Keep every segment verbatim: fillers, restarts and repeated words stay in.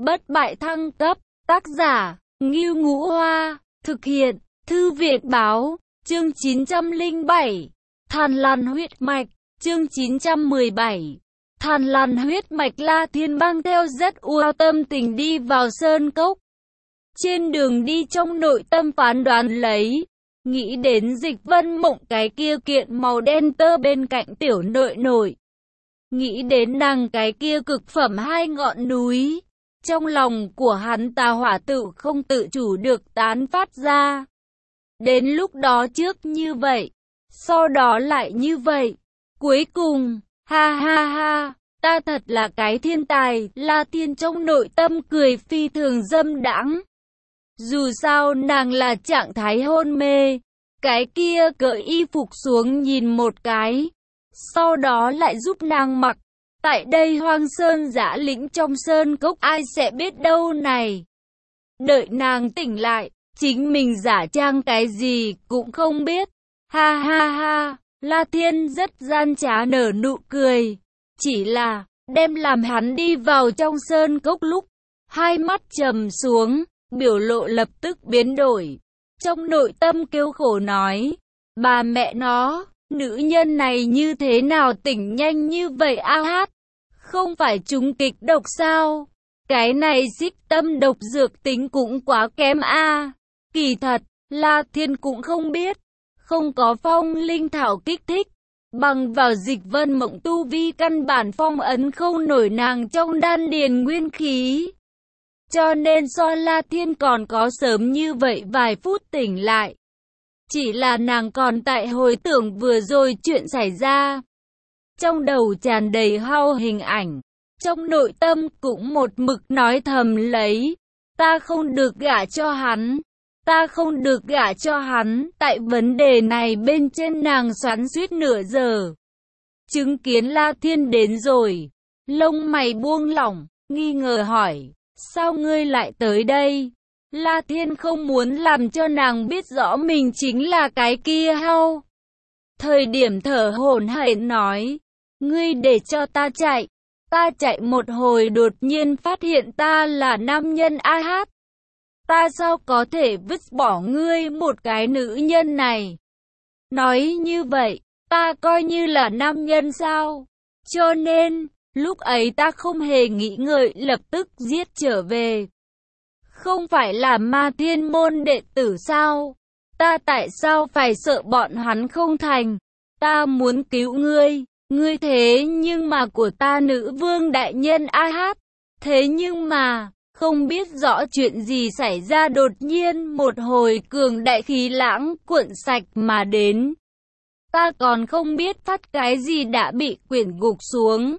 bất bại thăng cấp, tác giả, Ngưu Ngũ Hoa, thực hiện, Thư viện báo, chương chín trăm lẻ bảy, Thàn Lằn huyết mạch, chương chín trăm mười bảy. Thàn Lằn huyết mạch. La Thiên mang theo rất ua tâm tình đi vào sơn cốc. Trên đường đi trong nội tâm phán đoán lấy, nghĩ đến Dịch Vân Mộng cái kia kiện màu đen tơ bên cạnh tiểu nội nội. Nghĩ đến nàng cái kia cực phẩm hai ngọn núi. Trong lòng của hắn tà hỏa tự không tự chủ được tán phát ra. Đến lúc đó trước như vậy, sau đó lại như vậy. Cuối cùng, ha ha ha, ta thật là cái thiên tài. La Thiên trong nội tâm cười phi thường dâm đãng. Dù sao nàng là trạng thái hôn mê. Cái kia cởi y phục xuống nhìn một cái, sau đó lại giúp nàng mặc. Tại đây hoang sơn dã lĩnh trong sơn cốc ai sẽ biết đâu này. Đợi nàng tỉnh lại, chính mình giả trang cái gì cũng không biết. Ha ha ha, La Thiên rất gian trá nở nụ cười. Chỉ là, đem làm hắn đi vào trong sơn cốc lúc, hai mắt trầm xuống, biểu lộ lập tức biến đổi. Trong nội tâm kêu khổ nói, bà mẹ nó, nữ nhân này như thế nào tỉnh nhanh như vậy a hát. Không phải trúng kịch độc sao? Cái này xích tâm độc dược tính cũng quá kém a. Kỳ thật, La Thiên cũng không biết. Không có phong linh thảo kích thích. Bằng vào Dịch Vân Mộng tu vi căn bản phong ấn không nổi nàng trong đan điền nguyên khí. Cho nên so La Thiên còn có sớm như vậy vài phút tỉnh lại. Chỉ là nàng còn tại hồi tưởng vừa rồi chuyện xảy ra. Trong đầu tràn đầy hao hình ảnh. Trong nội tâm cũng một mực nói thầm lấy. Ta không được gả cho hắn. Ta không được gả cho hắn. Tại vấn đề này bên trên nàng xoắn suýt nửa giờ. Chứng kiến La Thiên đến rồi. Lông mày buông lỏng, nghi ngờ hỏi. Sao ngươi lại tới đây? La Thiên không muốn làm cho nàng biết rõ mình chính là cái kia hao. Thời điểm thở hổn hển nói. Ngươi để cho ta chạy. Ta chạy một hồi đột nhiên phát hiện ta là nam nhân a hát. Ta sao có thể vứt bỏ ngươi một cái nữ nhân này? Nói như vậy, ta coi như là nam nhân sao? Cho nên, lúc ấy ta không hề nghĩ ngợi lập tức giết trở về. Không phải là Ma Thiên môn đệ tử sao? Ta tại sao phải sợ bọn hắn không thành? Ta muốn cứu ngươi. Ngươi thế nhưng mà của ta nữ vương đại nhân a hát. Thế nhưng mà, không biết rõ chuyện gì xảy ra đột nhiên một hồi cường đại khí lãng cuộn sạch mà đến. Ta còn không biết phát cái gì đã bị quyển gục xuống.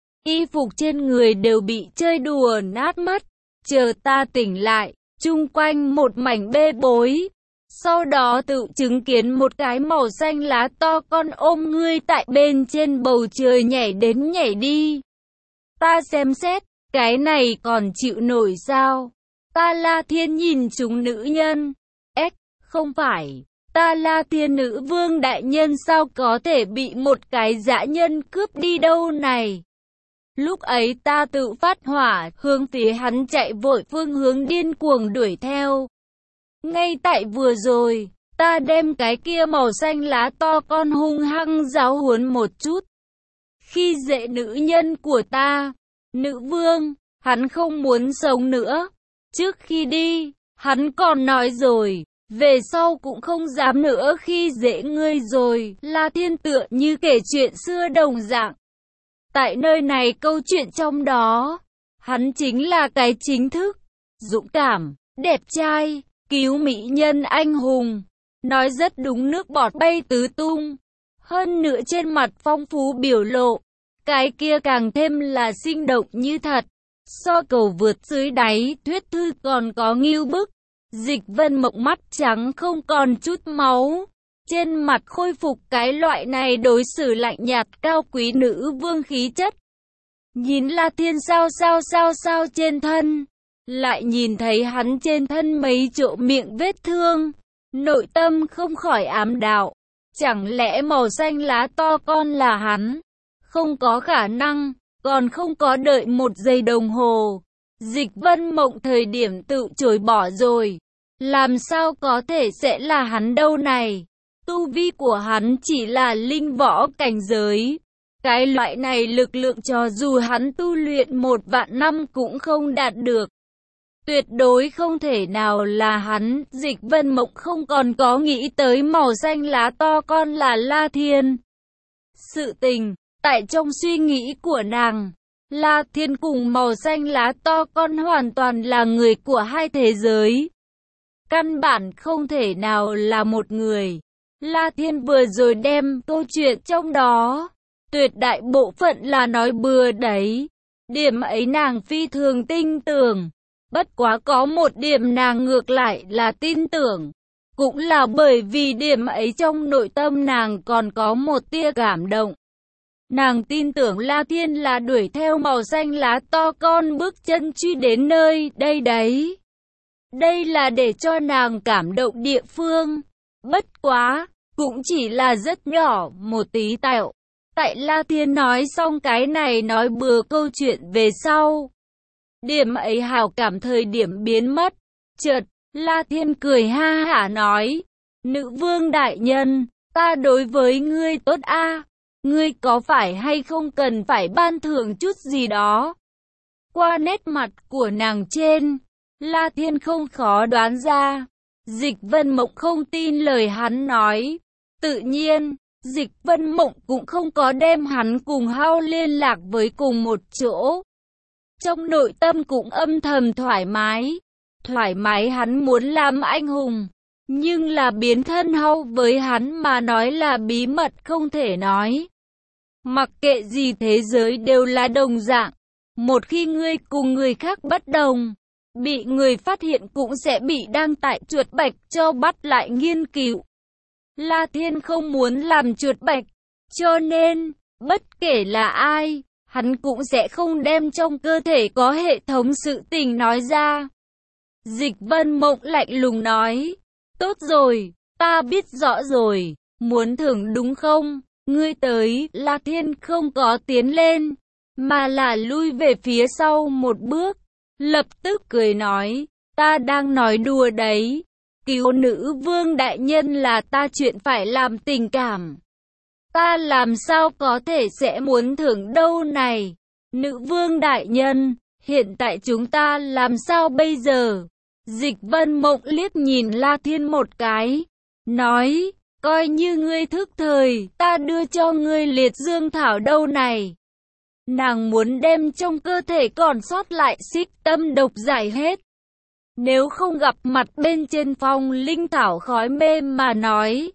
Y phục trên người đều bị chơi đùa nát mất. Chờ ta tỉnh lại, chung quanh một mảnh bê bối. Sau đó tự chứng kiến một cái màu xanh lá to con ôm ngươi tại bên trên bầu trời nhảy đến nhảy đi. Ta xem xét, cái này còn chịu nổi sao? Ta La Thiên nhìn chúng nữ nhân. Ếch, không phải, ta La Thiên nữ vương đại nhân sao có thể bị một cái dã nhân cướp đi đâu này? Lúc ấy ta tự phát hỏa, hướng phía hắn chạy vội phương hướng điên cuồng đuổi theo. Ngay tại vừa rồi, ta đem cái kia màu xanh lá to con hung hăng giáo huấn một chút. Khi dễ nữ nhân của ta, nữ vương, hắn không muốn sống nữa. Trước khi đi, hắn còn nói rồi, về sau cũng không dám nữa khi dễ ngươi rồi. La Thiên tựa như kể chuyện xưa đồng dạng. Tại nơi này câu chuyện trong đó, hắn chính là cái chính thức, dũng cảm, đẹp trai, cứu mỹ nhân anh hùng. Nói rất đúng nước bọt bay tứ tung. Hơn nữa trên mặt phong phú biểu lộ. Cái kia càng thêm là sinh động như thật. So cầu vượt dưới đáy thuyết thư còn có ngưu bức. Dịch Vân Mộng mắt trắng không còn chút máu. Trên mặt khôi phục cái loại này đối xử lạnh nhạt cao quý nữ vương khí chất. Nhìn La Thiên sao sao sao sao trên thân. Lại nhìn thấy hắn trên thân mấy chỗ miệng vết thương. Nội tâm không khỏi ám đạo. Chẳng lẽ màu xanh lá to con là hắn? Không có khả năng. Còn không có đợi một giây đồng hồ. Dịch Vân Mộng thời điểm tự chối bỏ rồi. Làm sao có thể sẽ là hắn đâu này? Tu vi của hắn chỉ là linh võ cảnh giới. Cái loại này lực lượng cho dù hắn tu luyện một vạn năm cũng không đạt được. Tuyệt đối không thể nào là hắn. Dịch Vân Mộng không còn có nghĩ tới màu xanh lá to con là La Thiên. Sự tình, tại trong suy nghĩ của nàng, La Thiên cùng màu xanh lá to con hoàn toàn là người của hai thế giới. Căn bản không thể nào là một người. La Thiên vừa rồi đem câu chuyện trong đó, tuyệt đại bộ phận là nói bừa đấy. Điểm ấy nàng phi thường tin tưởng. Bất quá có một điểm nàng ngược lại là tin tưởng. Cũng là bởi vì điểm ấy trong nội tâm nàng còn có một tia cảm động. Nàng tin tưởng La Thiên là đuổi theo màu xanh lá to con bước chân truy đến nơi đây đấy. Đây là để cho nàng cảm động địa phương. Bất quá, cũng chỉ là rất nhỏ một tí tạo. Tại La Thiên nói xong cái này nói bừa câu chuyện về sau. Điểm ấy hào cảm thời điểm biến mất. Chợt, La Thiên cười ha hả nói. Nữ vương đại nhân, ta đối với ngươi tốt a, ngươi có phải hay không cần phải ban thưởng chút gì đó? Qua nét mặt của nàng trên, La Thiên không khó đoán ra. Dịch Vân Mộng không tin lời hắn nói. Tự nhiên, Dịch Vân Mộng cũng không có đem hắn cùng Hao liên lạc với cùng một chỗ. Trong nội tâm cũng âm thầm thoải mái. Thoải mái hắn muốn làm anh hùng. Nhưng là biến thân Hao với hắn mà nói là bí mật không thể nói. Mặc kệ gì thế giới đều là đồng dạng. Một khi ngươi cùng người khác bất đồng, bị người phát hiện cũng sẽ bị đăng tại chuột bạch cho bắt lại nghiên cứu. La Thiên không muốn làm chuột bạch, cho nên, bất kể là ai, hắn cũng sẽ không đem trong cơ thể có hệ thống sự tình nói ra. Dịch Vân Mộng lạnh lùng nói, tốt rồi, ta biết rõ rồi, muốn thưởng đúng không? Ngươi tới. La Thiên không có tiến lên, mà là lui về phía sau một bước, lập tức cười nói, ta đang nói đùa đấy. Cứu nữ vương đại nhân là ta chuyện phải làm tình cảm. Ta làm sao có thể sẽ muốn thưởng đâu này? Nữ vương đại nhân, hiện tại chúng ta làm sao bây giờ? Dịch Vân Mộng liếc nhìn La Thiên một cái, nói, coi như ngươi thức thời, ta đưa cho ngươi liệt dương thảo đâu này. Nàng muốn đem trong cơ thể còn sót lại xích tâm độc giải hết. Nếu không gặp mặt bên trên phong linh thảo khói mê mà nói,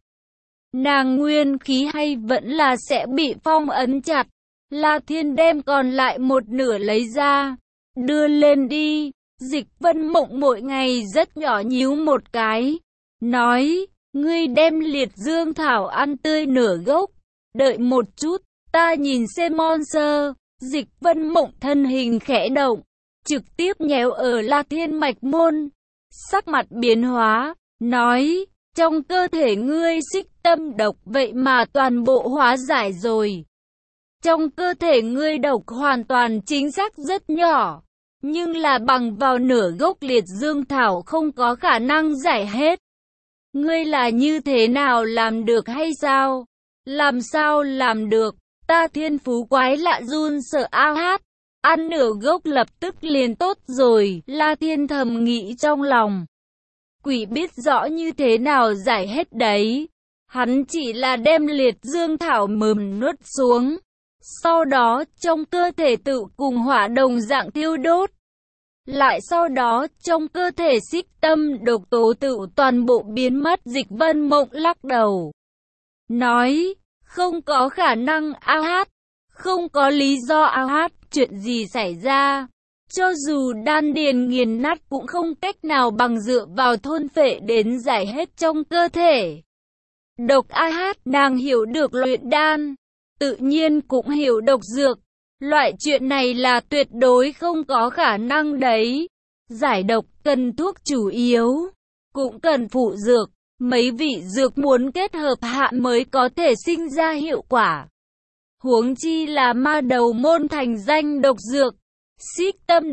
nàng nguyên khí hay vẫn là sẽ bị phong ấn chặt. La Thiên đem còn lại một nửa lấy ra, đưa lên đi. Dịch Vân Mộng mỗi ngày rất nhỏ nhíu một cái, nói, ngươi đem liệt dương thảo ăn tươi nửa gốc, đợi một chút, ta nhìn xem monster. Dịch Vân Mộng thân hình khẽ động, trực tiếp nhéo ở La Thiên mạch môn, sắc mặt biến hóa, nói, trong cơ thể ngươi xích tâm độc vậy mà toàn bộ hóa giải rồi. Trong cơ thể ngươi độc hoàn toàn chính xác rất nhỏ, nhưng là bằng vào nửa gốc liệt dương thảo không có khả năng giải hết. Ngươi là như thế nào làm được hay sao? Làm sao làm được? Ta thiên phú quái lạ run sợ a hát. Ăn nửa gốc lập tức liền tốt rồi. La Thiên thầm nghĩ trong lòng. Quỷ biết rõ như thế nào giải hết đấy. Hắn chỉ là đem liệt dương thảo mầm nuốt xuống. Sau đó trong cơ thể tự cùng hỏa đồng dạng thiêu đốt. Lại sau đó trong cơ thể xích tâm độc tố tự toàn bộ biến mất. Dịch Vân Mộng lắc đầu, nói, không có khả năng a hát, không có lý do a hát, chuyện gì xảy ra? Cho dù đan điền nghiền nát cũng không cách nào bằng dựa vào thôn phệ đến giải hết trong cơ thể. Độc a hát, nàng hiểu được luyện đan, tự nhiên cũng hiểu độc dược. Loại chuyện này là tuyệt đối không có khả năng đấy. Giải độc cần thuốc chủ yếu, cũng cần phụ dược. Mấy vị dược muốn kết hợp hạ mới có thể sinh ra hiệu quả. Huống chi là ma đầu môn thành danh độc dược, xích tâm độc,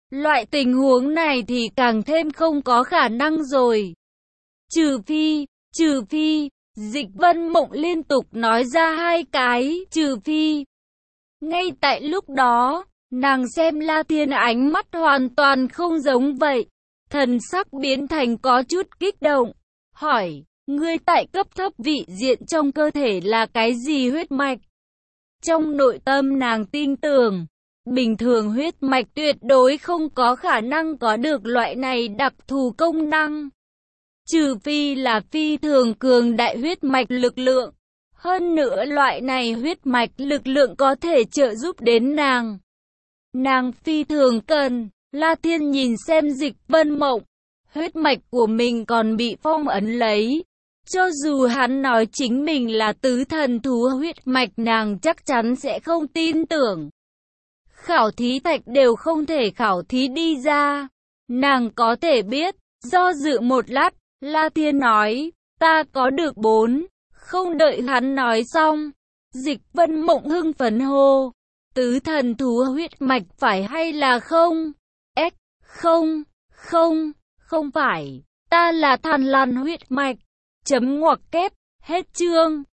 Loại tình huống này thì càng thêm không có khả năng rồi. Trừ phi, trừ phi, Dịch Vân Mộng liên tục nói ra hai cái, trừ phi. Ngay tại lúc đó, nàng xem La Thiên ánh mắt hoàn toàn không giống vậy. Thần sắc biến thành có chút kích động. Hỏi, ngươi tại cấp thấp vị diện trong cơ thể là cái gì huyết mạch? Trong nội tâm nàng tin tưởng, bình thường huyết mạch tuyệt đối không có khả năng có được loại này đặc thù công năng. Trừ phi là phi thường cường đại huyết mạch lực lượng. Hơn nữa loại này huyết mạch lực lượng có thể trợ giúp đến nàng. Nàng phi thường cần. La Thiên nhìn xem Dịch Vân Mộng. Huyết mạch của mình còn bị phong ấn lấy. Cho dù hắn nói chính mình là tứ thần thú huyết mạch, nàng chắc chắn sẽ không tin tưởng. Khảo thí thạch đều không thể khảo thí đi ra. Nàng có thể biết. Do dự một lát, La Thiên nói, ta có được bốn. Không đợi hắn nói xong, Dịch Vân Mộng hưng phấn hô, tứ thần thú huyết mạch phải hay là không? Ếch, không, không, không phải, ta là Thằn Lằn huyết mạch. Chấm ngoặc kép, hết chương.